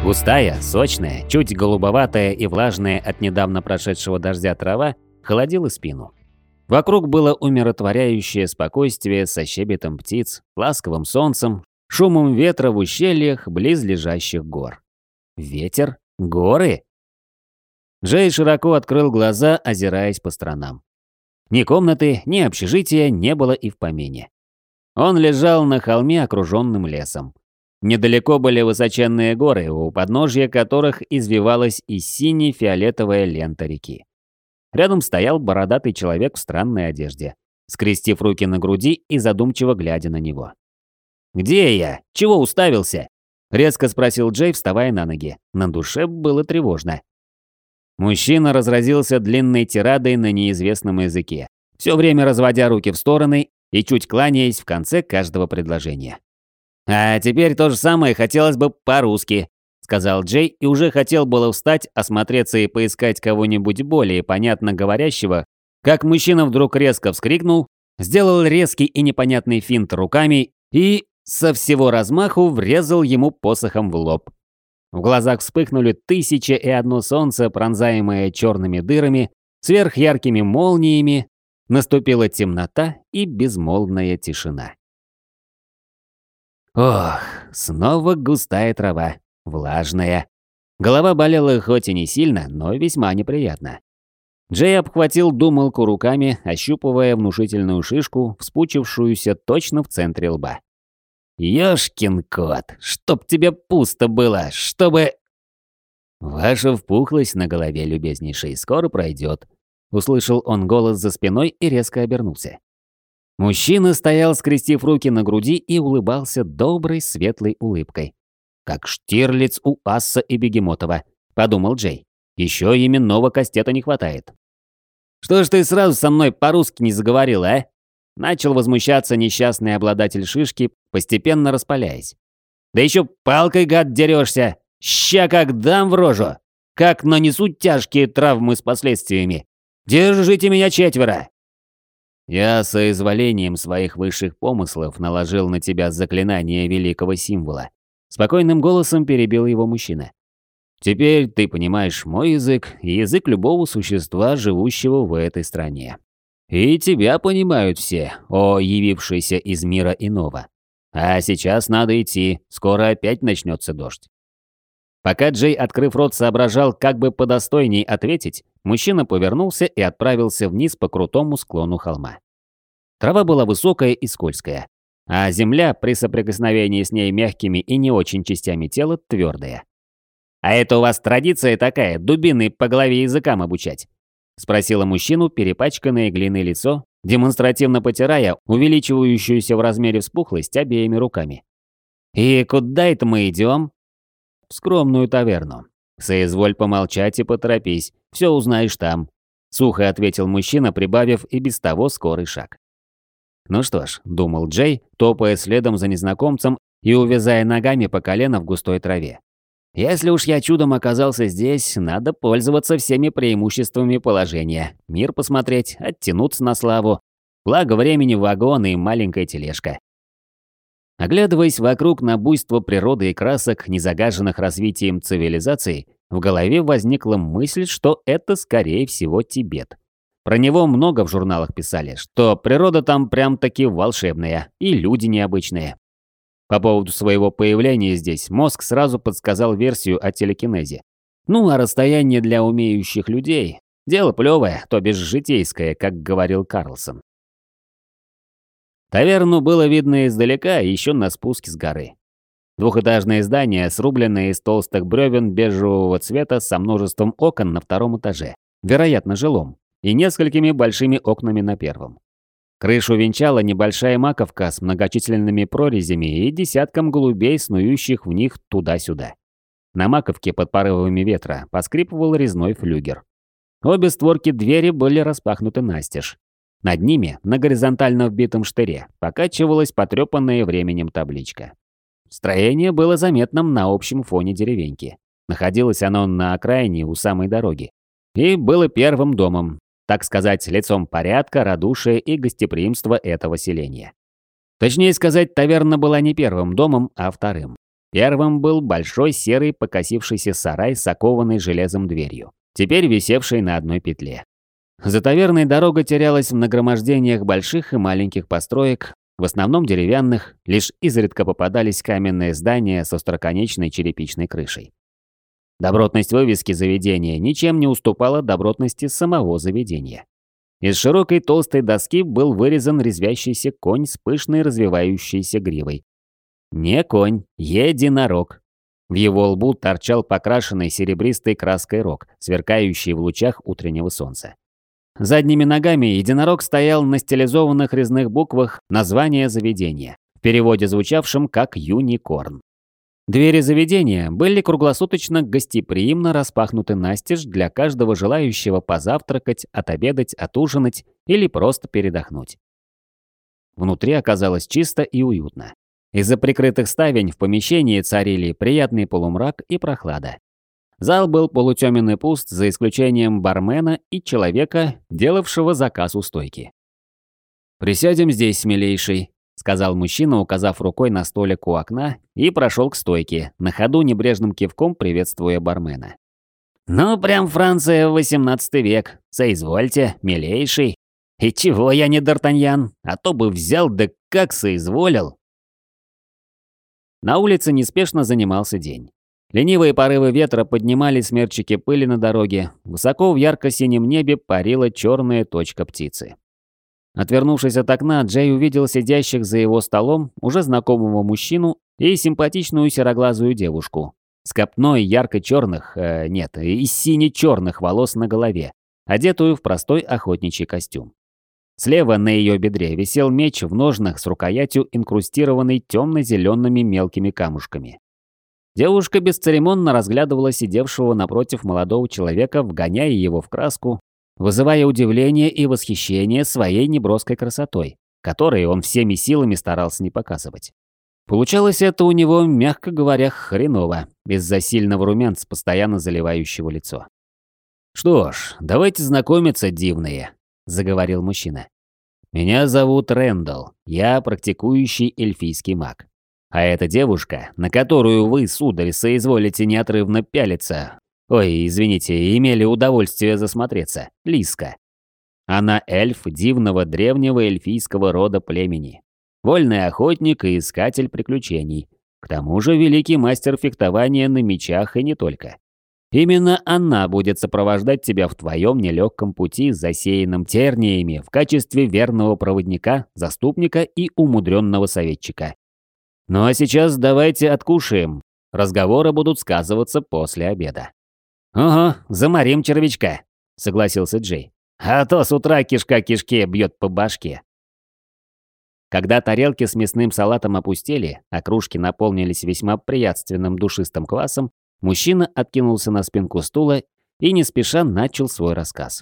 Густая, сочная, чуть голубоватая и влажная от недавно прошедшего дождя трава холодила спину. Вокруг было умиротворяющее спокойствие со щебетом птиц, ласковым солнцем, шумом ветра в ущельях близлежащих гор. Ветер? Горы? Джей широко открыл глаза, озираясь по сторонам. Ни комнаты, ни общежития не было и в помине. Он лежал на холме, окруженным лесом. Недалеко были высоченные горы, у подножья которых извивалась и сине-фиолетовая лента реки. Рядом стоял бородатый человек в странной одежде, скрестив руки на груди и задумчиво глядя на него. «Где я? Чего уставился?» — резко спросил Джей, вставая на ноги. На душе было тревожно. Мужчина разразился длинной тирадой на неизвестном языке, все время разводя руки в стороны и чуть кланяясь в конце каждого предложения. «А теперь то же самое хотелось бы по-русски», — сказал Джей и уже хотел было встать, осмотреться и поискать кого-нибудь более понятно говорящего, как мужчина вдруг резко вскрикнул, сделал резкий и непонятный финт руками и со всего размаху врезал ему посохом в лоб. В глазах вспыхнули 1001 солнце, пронзаемое черными дырами, сверхяркими молниями, наступила темнота и безмолвная тишина. Ох, снова густая трава, влажная. Голова болела хоть и не сильно, но весьма неприятно. Джей обхватил думалку руками, ощупывая внушительную шишку, вспучившуюся точно в центре лба. «Ёшкин кот, чтоб тебе пусто было, чтобы...» «Ваша впухлость на голове, любезнейший, скоро пройдет», — услышал он голос за спиной и резко обернулся. Мужчина стоял, скрестив руки на груди и улыбался доброй, светлой улыбкой. «Как Штирлиц у Асса и Бегемотова», — подумал Джей. «Еще именного кастета не хватает». «Что ж ты сразу со мной по-русски не заговорил, а?» Начал возмущаться несчастный обладатель шишки, постепенно распаляясь. «Да еще палкой, гад, дерешься! Ща как дам в рожу! Как нанесу тяжкие травмы с последствиями! Держите меня четверо!» «Я соизволением своих высших помыслов наложил на тебя заклинание великого символа», — спокойным голосом перебил его мужчина. «Теперь ты понимаешь мой язык и язык любого существа, живущего в этой стране. И тебя понимают все, о явившийся из мира иного. А сейчас надо идти, скоро опять начнется дождь». Пока Джей, открыв рот, соображал, как бы подостойней ответить, мужчина повернулся и отправился вниз по крутому склону холма. Трава была высокая и скользкая, а земля при соприкосновении с ней мягкими и не очень частями тела твердая. «А это у вас традиция такая, дубиной по голове языкам обучать?» — спросила мужчину перепачканное глиной лицо, демонстративно потирая увеличивающуюся в размере вспухлость обеими руками. «И куда это мы идем?» «В скромную таверну. Соизволь помолчать и поторопись, все узнаешь там», — сухо ответил мужчина, прибавив и без того скорый шаг. «Ну что ж», — думал Джей, топая следом за незнакомцем и увязая ногами по колено в густой траве. «Если уж я чудом оказался здесь, надо пользоваться всеми преимуществами положения, мир посмотреть, оттянуться на славу, благо времени вагон и маленькая тележка». Оглядываясь вокруг на буйство природы и красок, не загаженных развитием цивилизации, в голове возникла мысль, что это, скорее всего, Тибет. Про него много в журналах писали, что природа там прям-таки волшебная и люди необычные. По поводу своего появления здесь мозг сразу подсказал версию о телекинезе. Ну а расстояние для умеющих людей – дело плевое, то бишь житейское, как говорил Карлсон. Таверну было видно издалека, еще на спуске с горы. Двухэтажное здание, срубленное из толстых бревен бежевого цвета со множеством окон на втором этаже, вероятно, жилом, и несколькими большими окнами на первом. Крышу венчала небольшая маковка с многочисленными прорезями и десятком голубей, снующих в них туда-сюда. На маковке под порывами ветра поскрипывал резной флюгер. Обе створки двери были распахнуты настежь. Над ними, на горизонтально вбитом штыре, покачивалась потрепанная временем табличка. Строение было заметным на общем фоне деревеньки. Находилось оно на окраине у самой дороги. И было первым домом, так сказать, лицом порядка, радушия и гостеприимства этого селения. Точнее сказать, таверна была не первым домом, а вторым. Первым был большой серый покосившийся сарай с окованной железом дверью, теперь висевший на одной петле. За таверной дорога терялась в нагромождениях больших и маленьких построек, в основном деревянных, лишь изредка попадались каменные здания со остроконечной черепичной крышей. Добротность вывески заведения ничем не уступала добротности самого заведения. Из широкой толстой доски был вырезан резвящийся конь с пышной развивающейся гривой. Не конь, единорог. В его лбу торчал покрашенный серебристой краской рог, сверкающий в лучах утреннего солнца. Задними ногами единорог стоял на стилизованных резных буквах названия заведения, в переводе звучавшем как «Юникорн». Двери заведения были круглосуточно гостеприимно распахнуты настежь для каждого желающего позавтракать, отобедать, отужинать или просто передохнуть. Внутри оказалось чисто и уютно. Из-за прикрытых ставень в помещении царили приятный полумрак и прохлада. Зал был полутёмен и пуст, за исключением бармена и человека, делавшего заказ у стойки. «Присядем здесь, милейший», — сказал мужчина, указав рукой на столик у окна, и прошел к стойке, на ходу небрежным кивком приветствуя бармена. «Ну, прям Франция, 18 век. Соизвольте, милейший. И чего я не Д'Артаньян? А то бы взял, да как соизволил». На улице неспешно занимался день. Ленивые порывы ветра поднимали смерчики пыли на дороге, высоко в ярко-синем небе парила черная точка птицы. Отвернувшись от окна, Джей увидел сидящих за его столом уже знакомого мужчину и симпатичную сероглазую девушку с копной ярко-черных, и сине-черных волос на голове, одетую в простой охотничий костюм. Слева на ее бедре висел меч в ножнах с рукоятью, инкрустированной темно-зелеными мелкими камушками. Девушка бесцеремонно разглядывала сидевшего напротив молодого человека, вгоняя его в краску, вызывая удивление и восхищение своей неброской красотой, которой он всеми силами старался не показывать. Получалось это у него, мягко говоря, хреново, из-за сильного румянца, постоянно заливающего лицо. «Что ж, давайте знакомиться, дивные», — заговорил мужчина. «Меня зовут Рэндалл, я практикующий эльфийский маг. А эта девушка, на которую вы, сударь, соизволите неотрывно пялиться, извините, имели удовольствие засмотреться, Лиска. Она эльф дивного древнего эльфийского рода племени. Вольный охотник и искатель приключений. К тому же великий мастер фехтования на мечах и не только. Именно она будет сопровождать тебя в твоем нелегком пути, засеянном терниями, в качестве верного проводника, заступника и умудренного советчика. Ну а сейчас давайте откушаем. Разговоры будут сказываться после обеда». «Ого, заморим червячка», — согласился Джей. «А то с утра кишка кишке бьет по башке». Когда тарелки с мясным салатом опустели, а кружки наполнились весьма приятственным душистым квасом, мужчина откинулся на спинку стула и не спеша начал свой рассказ.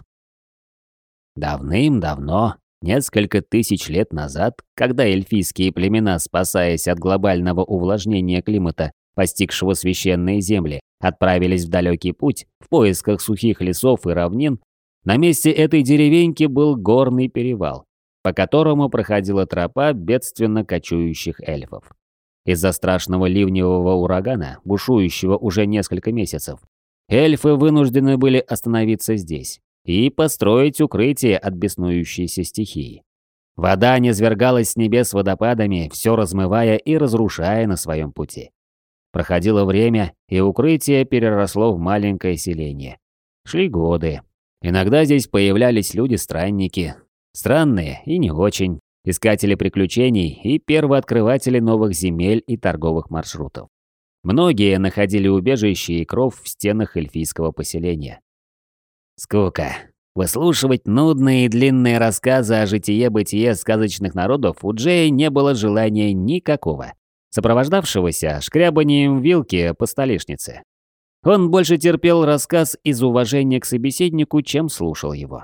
Давным-давно, несколько тысяч лет назад, когда эльфийские племена, спасаясь от глобального увлажнения климата, постигшего священные земли, отправились в далекий путь в поисках сухих лесов и равнин, на месте этой деревеньки был горный перевал, по которому проходила тропа бедственно кочующих эльфов. Из-за страшного ливневого урагана, бушующего уже несколько месяцев, эльфы вынуждены были остановиться здесь и построить укрытие от беснующейся стихии. Вода низвергалась с небес водопадами, все размывая и разрушая на своем пути. Проходило время, и укрытие переросло в маленькое селение. Шли годы. Иногда здесь появлялись люди-странники. Странные и не очень. Искатели приключений и первооткрыватели новых земель и торговых маршрутов. Многие находили убежище и кров в стенах эльфийского поселения. Скука. Выслушивать нудные и длинные рассказы о житие-бытие сказочных народов у Джея не было желания никакого, сопровождавшегося шкрябанием вилки по столешнице. Он больше терпел рассказ из уважения к собеседнику, чем слушал его.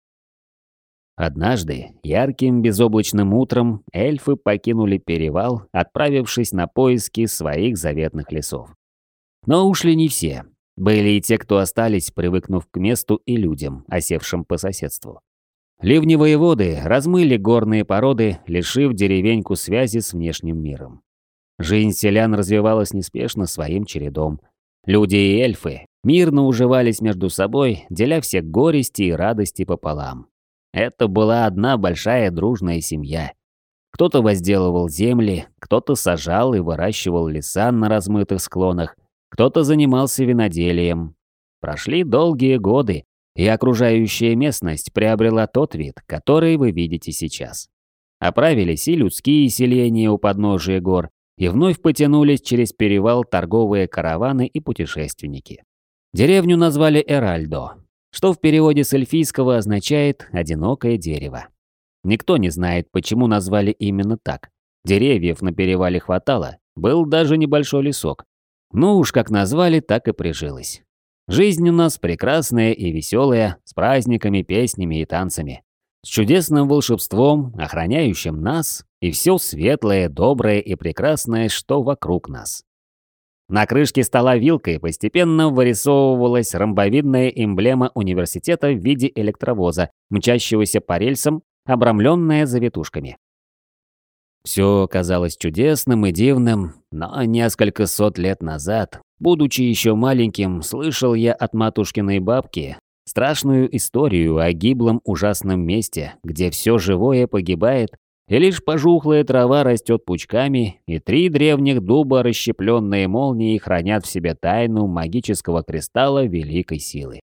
Однажды, ярким безоблачным утром, эльфы покинули перевал, отправившись на поиски своих заветных лесов. Но ушли не все. Были и те, кто остались, привыкнув к месту и людям, осевшим по соседству. Ливневые воды размыли горные породы, лишив деревеньку связи с внешним миром. Жизнь селян развивалась неспешно своим чередом. Люди и эльфы мирно уживались между собой, деля все горести и радости пополам. Это была одна большая дружная семья. Кто-то возделывал земли, кто-то сажал и выращивал леса на размытых склонах, кто-то занимался виноделием. Прошли долгие годы, и окружающая местность приобрела тот вид, который вы видите сейчас. Оправились и людские селения у подножия гор, и вновь потянулись через перевал торговые караваны и путешественники. Деревню назвали Эральдо, что в переводе с эльфийского означает «одинокое дерево». Никто не знает, почему назвали именно так. Деревьев на перевале хватало, был даже небольшой лесок. Ну уж как назвали, так и прижилось. Жизнь у нас прекрасная и веселая, с праздниками, песнями и танцами. С чудесным волшебством, охраняющим нас, и все светлое, доброе и прекрасное, что вокруг нас. На крышке стола вилкой постепенно вырисовывалась ромбовидная эмблема университета в виде электровоза, мчащегося по рельсам, обрамленная завитушками. Все казалось чудесным и дивным, но несколько сот лет назад, будучи еще маленьким, слышал я от матушкиной бабки страшную историю о гиблом ужасном месте, где все живое погибает, и лишь пожухлая трава растет пучками, и 3 древних дуба, расщепленные молнией, хранят в себе тайну магического кристалла великой силы.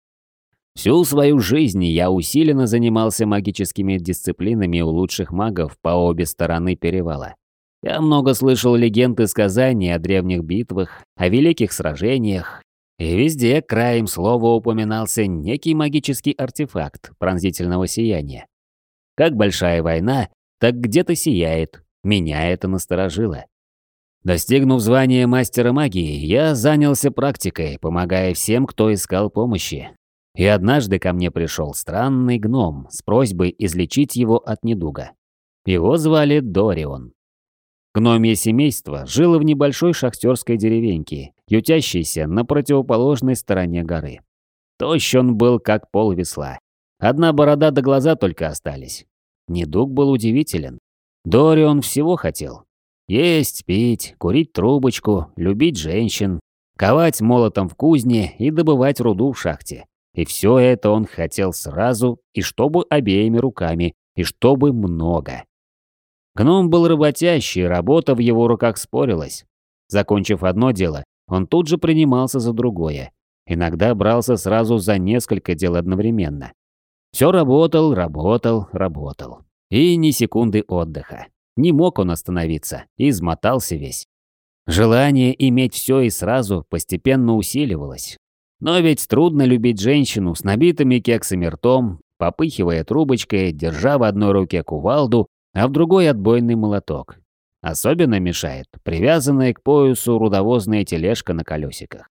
Всю свою жизнь я усиленно занимался магическими дисциплинами у лучших магов по обе стороны перевала. Я много слышал легенд и сказаний о древних битвах, о великих сражениях, и везде краем слова упоминался некий магический артефакт пронзительного сияния. Как большая война, так где-то сияет, меня это насторожило. Достигнув звания мастера магии, я занялся практикой, помогая всем, кто искал помощи. И однажды ко мне пришел странный гном с просьбой излечить его от недуга. Его звали Дорион. Гномье семейство жило в небольшой шахтерской деревеньке, ютящейся на противоположной стороне горы. Тощ он был, как пол весла. Одна борода до глаза только остались. Недуг был удивителен. Дорион всего хотел. Есть, пить, курить трубочку, любить женщин, ковать молотом в кузне и добывать руду в шахте. И все это он хотел сразу, и чтобы обеими руками, и чтобы много. Гном был работящий, работа в его руках спорилась. Закончив одно дело, он тут же принимался за другое. Иногда брался сразу за несколько дел одновременно. Все работал, работал, работал. И ни секунды отдыха. Не мог он остановиться, измотался весь. Желание иметь все и сразу постепенно усиливалось. Но ведь трудно любить женщину с набитыми кексами ртом, попыхивая трубочкой, держа в одной руке кувалду, а в другой отбойный молоток. Особенно мешает привязанная к поясу рудовозная тележка на колесиках.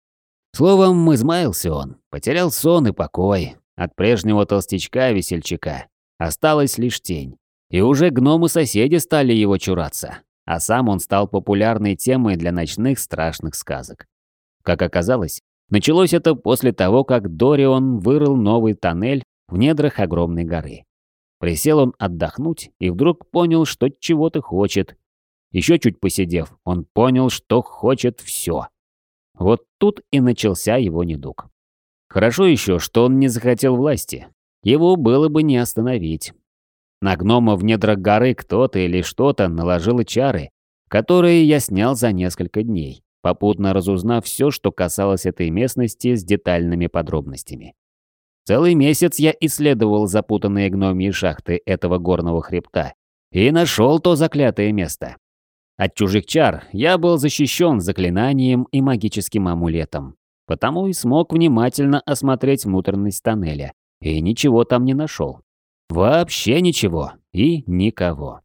Словом, измаялся он, потерял сон и покой. От прежнего толстячка-весельчака осталась лишь тень. И уже гномы-соседи стали его чураться, а сам он стал популярной темой для ночных страшных сказок. Как оказалось, началось это после того, как Дорион вырыл новый тоннель в недрах огромной горы. Присел он отдохнуть и вдруг понял, что чего-то хочет. Еще чуть посидев, он понял, что хочет все. Вот тут и начался его недуг. Хорошо еще, что он не захотел власти. Его было бы не остановить. На гнома в недрах горы кто-то или что-то наложило чары, которые я снял за несколько дней, попутно разузнав все, что касалось этой местности с детальными подробностями. Целый месяц я исследовал запутанные гномьи шахты этого горного хребта и нашел то заклятое место. От чужих чар я был защищен заклинанием и магическим амулетом, потому и смог внимательно осмотреть внутренность тоннеля, и ничего там не нашел. Вообще ничего и никого.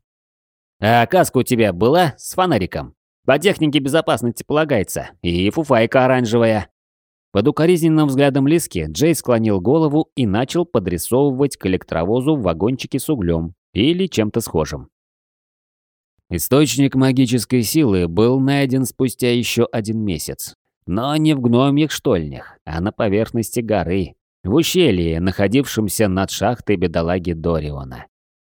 А каска у тебя была с фонариком? По технике безопасности полагается, и фуфайка оранжевая. Под укоризненным взглядом Лиски Джей склонил голову и начал подрисовывать к электровозу вагончики с углем или чем-то схожим. Источник магической силы был найден спустя еще 1 месяц. Но не в гномьих штольнях, а на поверхности горы, в ущелье, находившемся над шахтой бедолаги Дориона.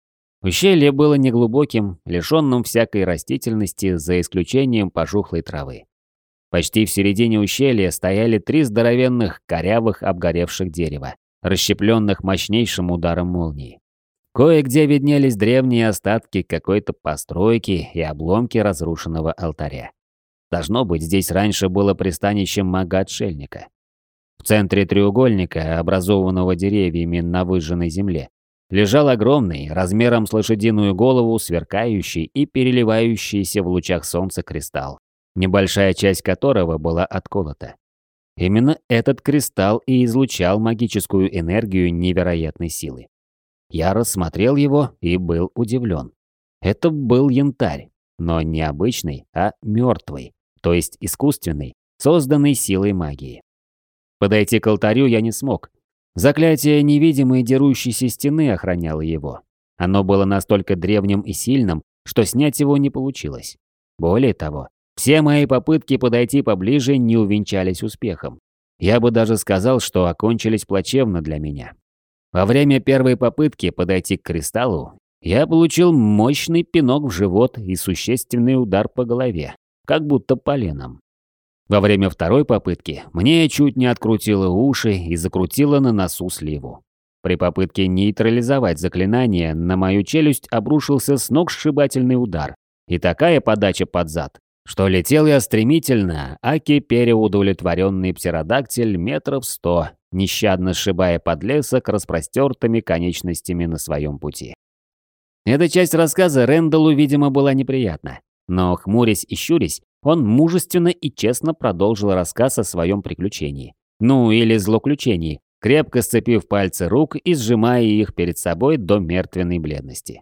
Ущелье было неглубоким, лишенным всякой растительности, за исключением пожухлой травы. Почти в середине ущелья стояли 3 здоровенных, корявых, обгоревших дерева, расщепленных мощнейшим ударом молнии. Кое-где виднелись древние остатки какой-то постройки и обломки разрушенного алтаря. Должно быть, здесь раньше было пристанищем мага-отшельника. В центре треугольника, образованного деревьями на выжженной земле, лежал огромный, размером с лошадиную голову, сверкающий и переливающийся в лучах солнца кристалл, небольшая часть которого была отколота. Именно этот кристалл и излучал магическую энергию невероятной силы. Я рассмотрел его и был удивлен. Это был янтарь, но не обычный, а мертвый, то есть искусственный, созданный силой магии. Подойти к алтарю я не смог. Заклятие невидимой дерущейся стены охраняло его. Оно было настолько древним и сильным, что снять его не получилось. Более того, все мои попытки подойти поближе не увенчались успехом. Я бы даже сказал, что окончились плачевно для меня. Во время первой попытки подойти к кристаллу я получил мощный пинок в живот и существенный удар по голове, как будто поленом. Во время второй попытки мне чуть не открутило уши и закрутило на носу сливу. При попытке нейтрализовать заклинание на мою челюсть обрушился сногсшибательный удар и такая подача под зад, что летел я стремительно, аки переудовлетворенный птеродактиль метров 100, нещадно сшибая подлесок распростертыми конечностями на своем пути. Эта часть рассказа Рэндаллу, видимо, была неприятна, но, хмурясь и щурясь, он мужественно и честно продолжил рассказ о своем приключении. Ну, или злоключении, крепко сцепив пальцы рук и сжимая их перед собой до мертвенной бледности.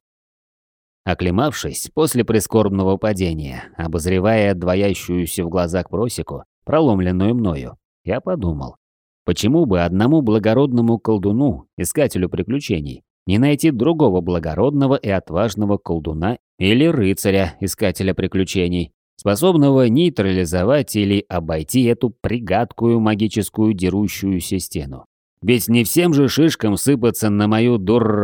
Оклемавшись после прискорбного падения, обозревая двоящуюся в глазах просеку, проломленную мною, я подумал, почему бы одному благородному колдуну, искателю приключений, не найти другого благородного и отважного колдуна или рыцаря, искателя приключений, способного нейтрализовать или обойти эту пригадкую магическую дерущуюся стену. Ведь не всем же шишкам сыпаться на мою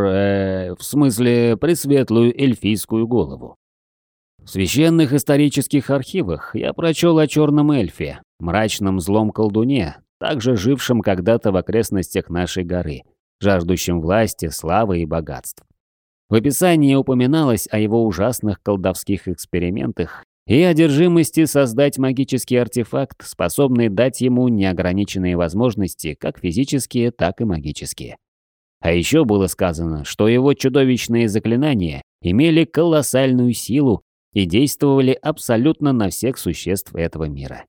в смысле пресветлую эльфийскую голову. В священных исторических архивах я прочел о черном эльфе, мрачном злом колдуне, также жившем когда-то в окрестностях нашей горы, жаждущем власти, славы и богатств. В описании упоминалось о его ужасных колдовских экспериментах и одержимости создать магический артефакт, способный дать ему неограниченные возможности, как физические, так и магические. А еще было сказано, что его чудовищные заклинания имели колоссальную силу и действовали абсолютно на всех существ этого мира.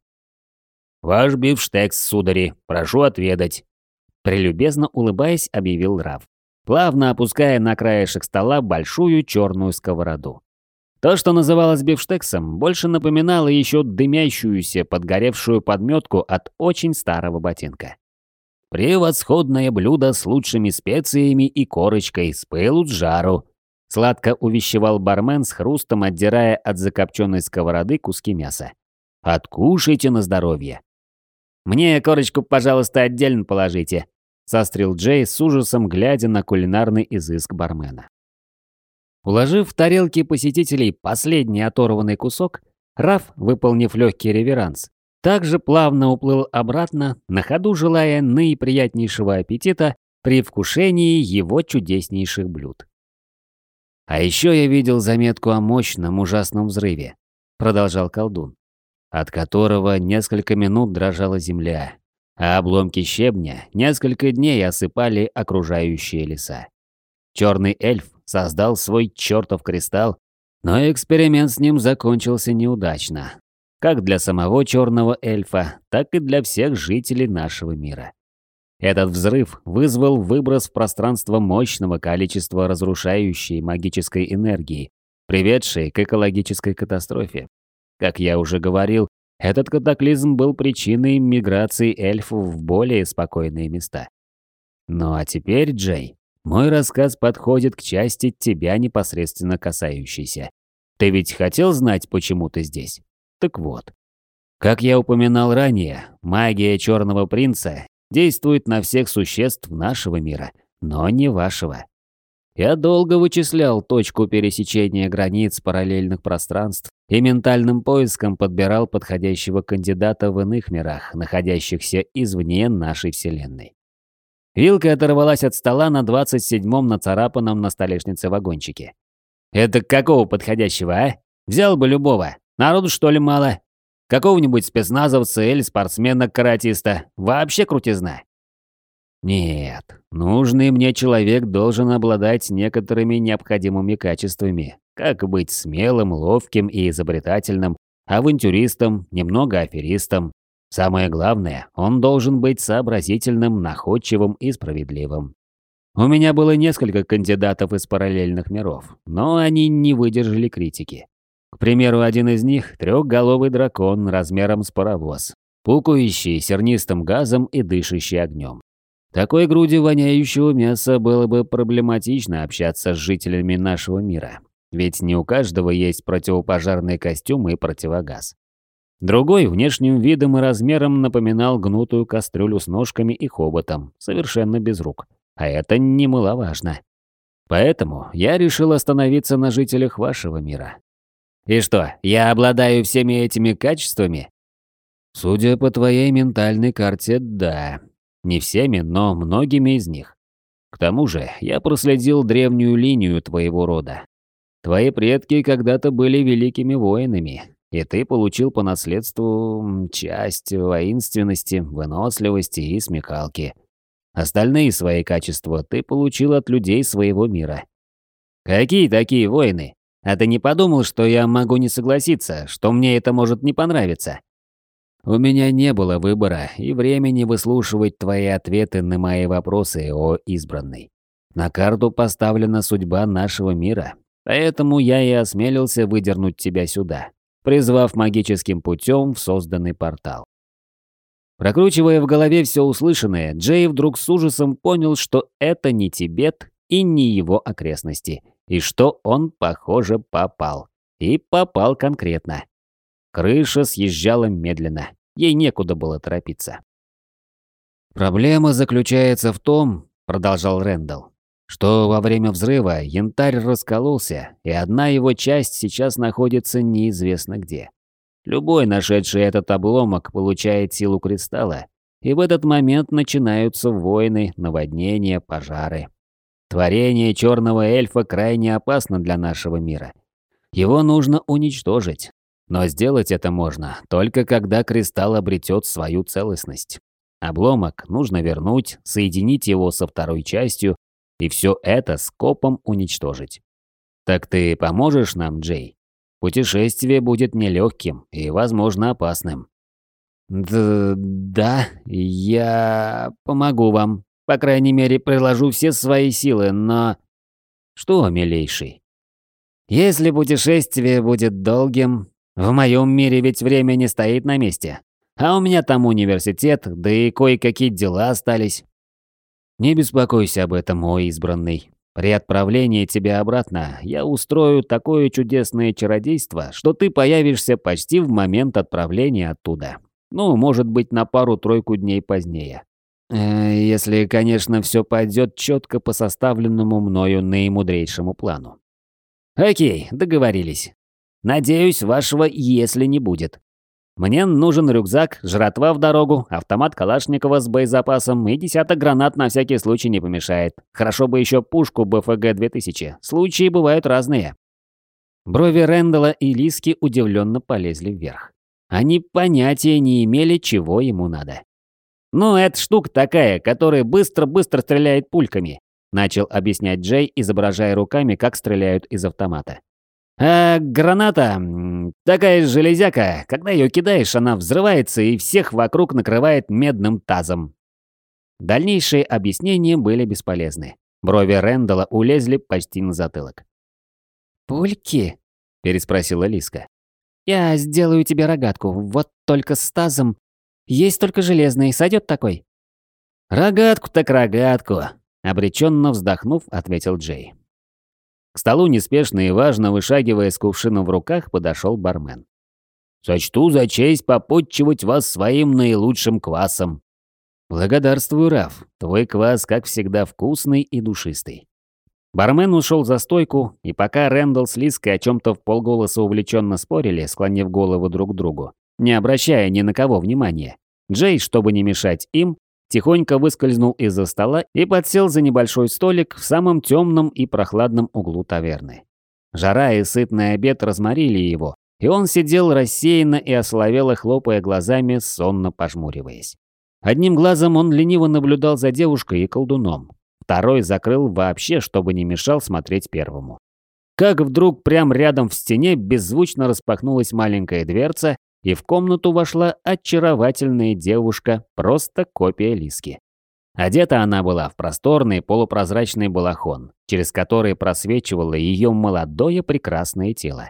«Ваш бифштекс, судари, прошу отведать», — прелюбезно улыбаясь, объявил Раф, плавно опуская на краешек стола большую черную сковороду. То, что называлось бифштексом, больше напоминало еще дымящуюся, подгоревшую подметку от очень старого ботинка. «Превосходное блюдо с лучшими специями и корочкой, с пылу с жару», — сладко увещевал бармен с хрустом, отдирая от закопченной сковороды куски мяса. «Откушайте на здоровье». «Мне корочку, пожалуйста, отдельно положите», — сострил Джей с ужасом, глядя на кулинарный изыск бармена. Уложив в тарелки посетителей последний оторванный кусок, Раф, выполнив легкий реверанс, также плавно уплыл обратно, на ходу желая наиприятнейшего аппетита при вкушении его чудеснейших блюд. «А еще я видел заметку о мощном ужасном взрыве», — продолжал колдун, «от которого несколько минут дрожала земля, а обломки щебня несколько дней осыпали окружающие леса. Черный эльф создал свой чертов кристалл, но эксперимент с ним закончился неудачно. Как для самого черного эльфа, так и для всех жителей нашего мира. Этот взрыв вызвал выброс в пространство мощного количества разрушающей магической энергии, приведшей к экологической катастрофе. Как я уже говорил, этот катаклизм был причиной миграции эльфов в более спокойные места. Ну а теперь, Джей, мой рассказ подходит к части тебя непосредственно касающейся. Ты ведь хотел знать, почему ты здесь? Так вот. Как я упоминал ранее, магия Черного Принца действует на всех существ нашего мира, но не вашего. Я долго вычислял точку пересечения границ параллельных пространств и ментальным поиском подбирал подходящего кандидата в иных мирах, находящихся извне нашей Вселенной. Вилка оторвалась от стола на 27-м нацарапанном на столешнице вагончике. «Это какого подходящего, а? Взял бы любого. Народу, что ли, мало? Какого-нибудь спецназовца или спортсмена-каратиста. Вообще крутизна». «Нет, нужный мне человек должен обладать некоторыми необходимыми качествами. Как быть смелым, ловким и изобретательным, авантюристом, немного аферистом. Самое главное, он должен быть сообразительным, находчивым и справедливым. У меня было несколько кандидатов из параллельных миров, но они не выдержали критики. К примеру, один из них – трехголовый дракон размером с паровоз, пукающий сернистым газом и дышащий огнем. Такой груди воняющего мяса было бы проблематично общаться с жителями нашего мира, ведь не у каждого есть противопожарный костюм и противогаз. Другой внешним видом и размером напоминал гнутую кастрюлю с ножками и хоботом, совершенно без рук. А это немаловажно. Поэтому я решил остановиться на жителях вашего мира. И что, я обладаю всеми этими качествами? Судя по твоей ментальной карте, да. Не всеми, но многими из них. К тому же, я проследил древнюю линию твоего рода. Твои предки когда-то были великими воинами, и ты получил по наследству часть воинственности, выносливости и смекалки. Остальные свои качества ты получил от людей своего мира. Какие такие воины? А ты не подумал, что я могу не согласиться, что мне это может не понравиться? У меня не было выбора и времени выслушивать твои ответы на мои вопросы, о избранный. На карту поставлена судьба нашего мира, поэтому я и осмелился выдернуть тебя сюда, призвав магическим путем в созданный портал. Прокручивая в голове все услышанное, Джей вдруг с ужасом понял, что это не Тибет и не его окрестности, и что он, похоже, попал. И попал конкретно. Крыша съезжала медленно, ей некуда было торопиться. «Проблема заключается в том, — продолжал Рэндалл, — что во время взрыва янтарь раскололся, и одна его часть сейчас находится неизвестно где. Любой, нашедший этот обломок, получает силу кристалла, и в этот момент начинаются войны, наводнения, пожары. Творение черного эльфа крайне опасно для нашего мира. Его нужно уничтожить. Но сделать это можно только когда кристалл обретет свою целостность. Обломок нужно вернуть, соединить его со второй частью, и все это скопом уничтожить. Так ты поможешь нам, Джей? Путешествие будет нелегким и, возможно, опасным. Да, я помогу вам. По крайней мере, приложу все свои силы, но... Что, милейший? Если путешествие будет долгим, в моем мире ведь время не стоит на месте. А у меня там университет, да и кое-какие дела остались. Не беспокойся об этом, мой избранный. При отправлении тебя обратно я устрою такое чудесное чародейство, что ты появишься почти в момент отправления оттуда. Ну, может быть, на пару-тройку дней позднее. Если, конечно, все пойдет четко по составленному мною наимудрейшему плану. Окей, договорились. Надеюсь, вашего «если» не будет. Мне нужен рюкзак, жратва в дорогу, автомат Калашникова с боезапасом и десяток гранат на всякий случай не помешает. Хорошо бы еще пушку БФГ-2000. Случаи бывают разные. Брови Рэндалла и Лиски удивленно полезли вверх. Они понятия не имели, чего ему надо. «Ну, это штука такая, которая быстро-быстро стреляет пульками», начал объяснять Джей, изображая руками, как стреляют из автомата. А граната такая железяка, когда ее кидаешь, она взрывается и всех вокруг накрывает медным тазом. Дальнейшие объяснения были бесполезны. Брови Рэндалла улезли почти на затылок. «Пульки?» – переспросила Лиска. «Я сделаю тебе рогатку, вот только с тазом. Есть только железный, сойдет такой?» «Рогатку так рогатку», – обреченно вздохнув, ответил Джей. К столу неспешно и важно, вышагивая с кувшином в руках, подошел бармен. «Сочту за честь попотчевать вас своим наилучшим квасом». «Благодарствую, Раф. Твой квас, как всегда, вкусный и душистый». Бармен ушел за стойку, и пока Рэндалл с Лиской о чем-то вполголоса увлеченно спорили, склонив головы друг к другу, не обращая ни на кого внимания, Джей, чтобы не мешать им, тихонько выскользнул из-за стола и подсел за небольшой столик в самом темном и прохладном углу таверны. Жара и сытный обед разморили его, и он сидел рассеянно и осоловело, хлопая глазами, сонно пожмуриваясь. Одним глазом он лениво наблюдал за девушкой и колдуном. Второй закрыл вообще, чтобы не мешал смотреть первому. Как вдруг прямо рядом в стене беззвучно распахнулась маленькая дверца, и в комнату вошла очаровательная девушка, просто копия Лиски. Одета она была в просторный полупрозрачный балахон, через который просвечивало ее молодое прекрасное тело.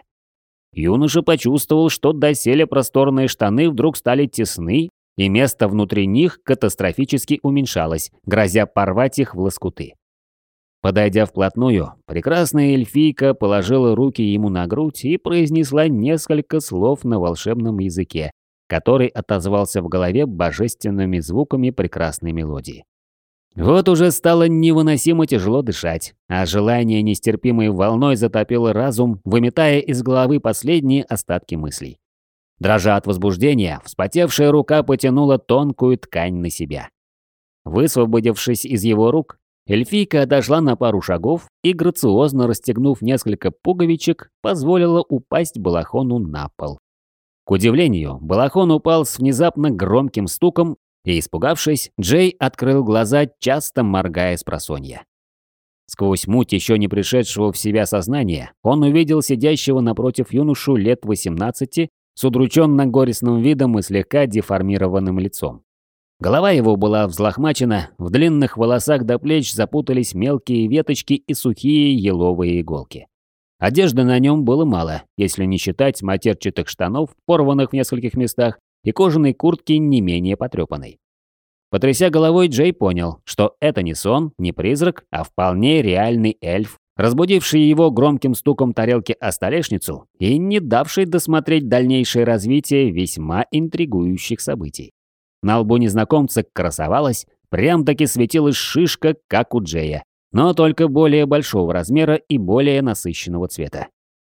Юноша почувствовал, что доселе просторные штаны вдруг стали тесны, и место внутри них катастрофически уменьшалось, грозя порвать их в лоскуты. Подойдя вплотную, прекрасная эльфийка положила руки ему на грудь и произнесла несколько слов на волшебном языке, который отозвался в голове божественными звуками прекрасной мелодии. Вот уже стало невыносимо тяжело дышать, а желание нестерпимой волной затопило разум, выметая из головы последние остатки мыслей. Дрожа от возбуждения, вспотевшая рука потянула тонкую ткань на себя. Высвободившись из его рук, эльфийка отошла на пару шагов и, грациозно расстегнув несколько пуговичек, позволила упасть балахону на пол. К удивлению, балахон упал с внезапно громким стуком, и, испугавшись, Джей открыл глаза, часто моргая спросонья. Сквозь муть еще не пришедшего в себя сознания, он увидел сидящего напротив юношу лет 18 с удрученно-горестным видом и слегка деформированным лицом. Голова его была взлохмачена, в длинных волосах до плеч запутались мелкие веточки и сухие еловые иголки. Одежды на нем было мало, если не считать матерчатых штанов, порванных в нескольких местах, и кожаной куртки не менее потрепанной. Потряся головой, Джей понял, что это не сон, не призрак, а вполне реальный эльф, разбудивший его громким стуком тарелки о столешницу и не давший досмотреть дальнейшее развитие весьма интригующих событий. На лбу незнакомца красовалась, прям-таки светилась шишка, как у Джея, но только более большого размера и более насыщенного цвета.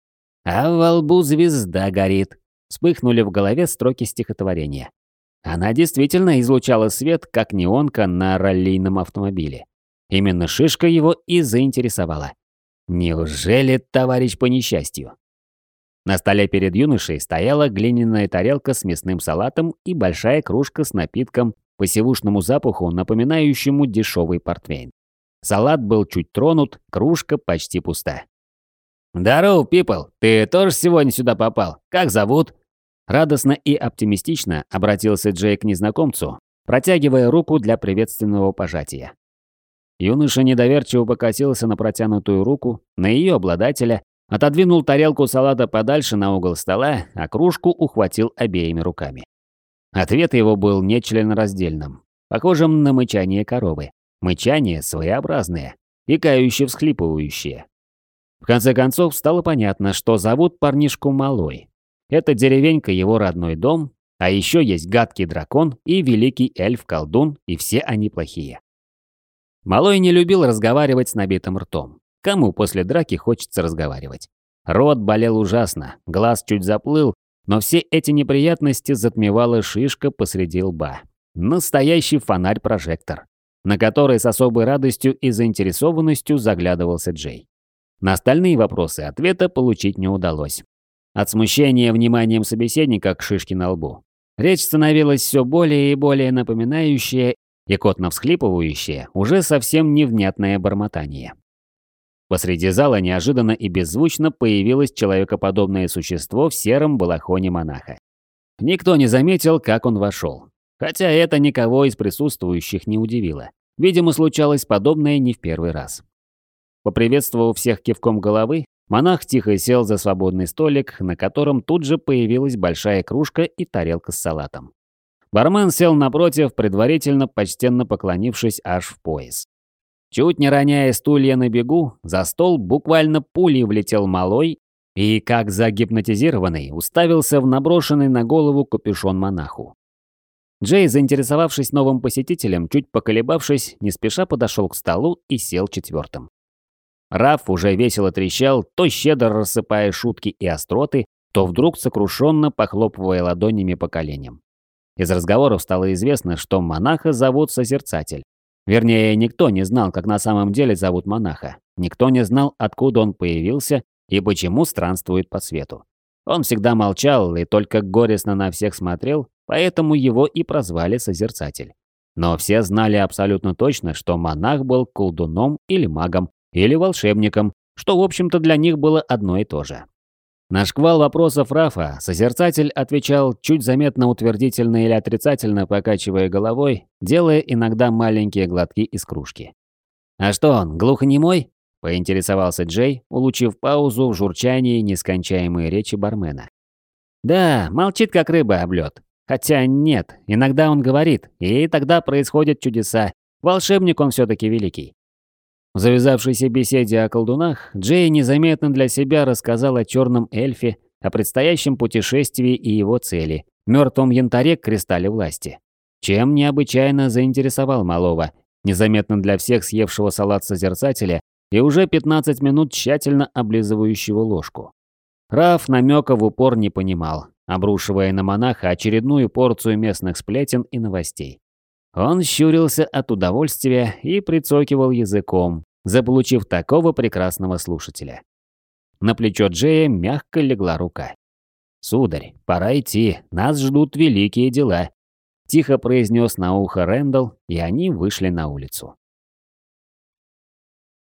«А во лбу звезда горит», — вспыхнули в голове строки стихотворения. Она действительно излучала свет, как неонка на раллийном автомобиле. Именно шишка его и заинтересовала. Неужели товарищ по несчастью? На столе перед юношей стояла глиняная тарелка с мясным салатом и большая кружка с напитком, по сивушному запаху напоминающему дешевый портвейн. Салат был чуть тронут, кружка почти пуста. «Здорово, пипл, ты тоже сегодня сюда попал? Как зовут?» Радостно и оптимистично обратился Джей к незнакомцу, протягивая руку для приветственного пожатия. Юноша недоверчиво покосился на протянутую руку, на ее обладателя, отодвинул тарелку салата подальше на угол стола, а кружку ухватил обеими руками. Ответ его был нечленораздельным, похожим на мычание коровы. Мычание своеобразное и кающе всхлипывающее. В конце концов стало понятно, что зовут парнишку Малой. Это деревенька его родной дом, а еще есть гадкий дракон и великий эльф-колдун, и все они плохие. Малой не любил разговаривать с набитым ртом. Кому после драки хочется разговаривать? Рот болел ужасно, глаз чуть заплыл, но все эти неприятности затмевала шишка посреди лба. Настоящий фонарь-прожектор, на который с особой радостью и заинтересованностью заглядывался Джей. На остальные вопросы ответа получить не удалось. От смущения вниманием собеседника к шишке на лбу речь становилась все более и более напоминающая и котно всхлипывающее, уже совсем невнятное бормотание. Посреди зала неожиданно и беззвучно появилось человекоподобное существо в сером балахоне монаха. Никто не заметил, как он вошел. Хотя это никого из присутствующих не удивило. Видимо, случалось подобное не в первый раз. Поприветствовав всех кивком головы, монах тихо сел за свободный столик, на котором тут же появилась большая кружка и тарелка с салатом. Бармен сел напротив, предварительно почтенно поклонившись аж в пояс. Чуть не роняя стулья на бегу, за стол буквально пулей влетел Малой и, как загипнотизированный, уставился в наброшенный на голову капюшон монаху. Джей, заинтересовавшись новым посетителем, чуть поколебавшись, не спеша подошел к столу и сел четвертым. Раф уже весело трещал, то щедро рассыпая шутки и остроты, то вдруг сокрушенно похлопывая ладонями по коленям. Из разговоров стало известно, что монаха зовут Созерцатель. Вернее, никто не знал, как на самом деле зовут монаха. Никто не знал, откуда он появился и почему странствует по свету. Он всегда молчал и только горестно на всех смотрел, поэтому его и прозвали Созерцатель. Но все знали абсолютно точно, что монах был колдуном или магом, или волшебником, что, в общем-то, для них было одно и то же. На шквал вопросов Рафа Созерцатель отвечал чуть заметно утвердительно или отрицательно, покачивая головой, делая иногда маленькие глотки из кружки. «А что он, глухонемой?» – поинтересовался Джей, улучив паузу в журчании нескончаемой речи бармена. «Да, молчит как рыба об лёд. Хотя нет, иногда он говорит, и тогда происходят чудеса. Волшебник он все-таки великий». В завязавшейся беседе о колдунах Джей незаметно для себя рассказал о черном эльфе, о предстоящем путешествии и его цели – мертвом янтаре к кристалле власти. Чем необычайно заинтересовал малого, незаметно для всех съевшего салат Созерцателя и уже 15 минут тщательно облизывающего ложку. Раф намека в упор не понимал, обрушивая на монаха очередную порцию местных сплетен и новостей. Он щурился от удовольствия и прицокивал языком, заполучив такого прекрасного слушателя. На плечо Джея мягко легла рука. «Сударь, пора идти, нас ждут великие дела», – тихо произнес на ухо Рэндалл, и они вышли на улицу.